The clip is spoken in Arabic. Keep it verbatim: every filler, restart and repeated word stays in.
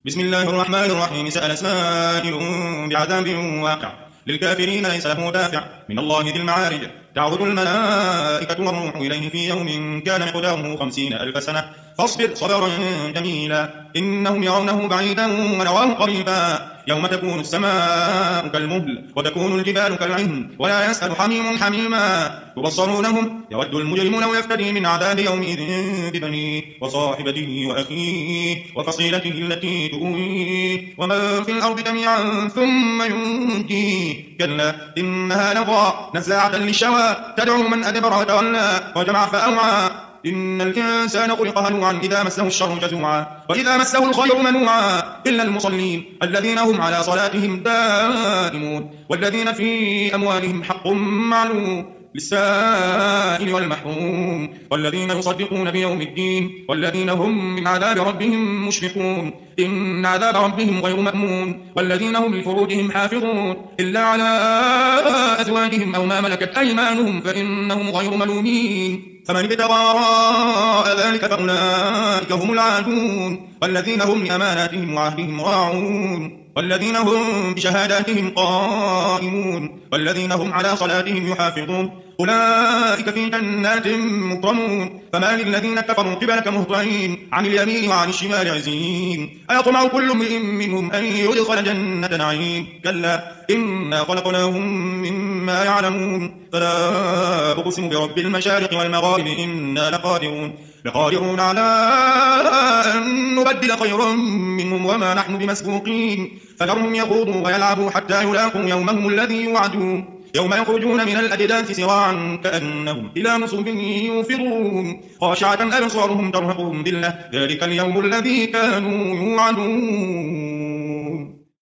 بسم الله الرحمن الرحيم. سأل سائل بعذاب واقع للكافرين ليس له دافع من الله ذي المعارج. تعرض الملائكة والروح إليه في يوم كان مقداره خمسين ألف سنة فاصبر صبرا جميلا إنهم يرونه بعيدا ونراه قريبا يوم تكون السماء كالمهل وتكون الجبال كالعهن ولا يسأل حميم حميما يبصرونهم يود المجرم لو يفتدي من عذاب يومئذ ببنيه وصاحبته وأخيه وفصيلته التي تؤويه ومن في الأرض جميعا ثم ينجيه كلا إنها لظى نزاعة للشوى تدعو من أدبر وتولى وجمع فأوعى إن الإنسان خلق هلوعا إذا مسه الشر جزوعا وإذا مسه الخير منوعا إلا المصلين الذين هم على صلاتهم دائمون والذين في أموالهم حق معلوم للسائل والمحروم والذين يصدقون بيوم الدين والذين هم من عذاب ربهم مشفقون إن عذاب ربهم غير مأمون والذين هم لفروجهم حافظون إلا على أزواجهم أو ما ملكت أيمانهم فإنهم غير ملومين فمن ابتغى وراء ذلك فأولئك هم العادون والذين هم لأماناتهم وعهدهم راعون والذين هم بشهاداتهم قائمون والذين هم على صلاتهم يحافظون أولئك في جنات مكرمون فما للذين كفروا قبلك مهطعين عن اليمين وعن الشمال عزين أيطمع كل امرئ منهم أن يدخل جنة نعيم كلا إنا خلقناهم مما يعلمون فلا أقسم برب المشارق والمغارب إنا لقادرون لقادرون على أن نبدل خيرا منهم وما نحن بمسبوقين فذرهم يخوضوا ويلعبوا حتى يلاقوا يومهم الذي يوعدون يوم يخرجون من الأجداث سراعا كأنهم إلى نصب يوفضون خاشعة أبصارهم ترهقهم ذلة ذلك اليوم الذي كانوا يوعدون.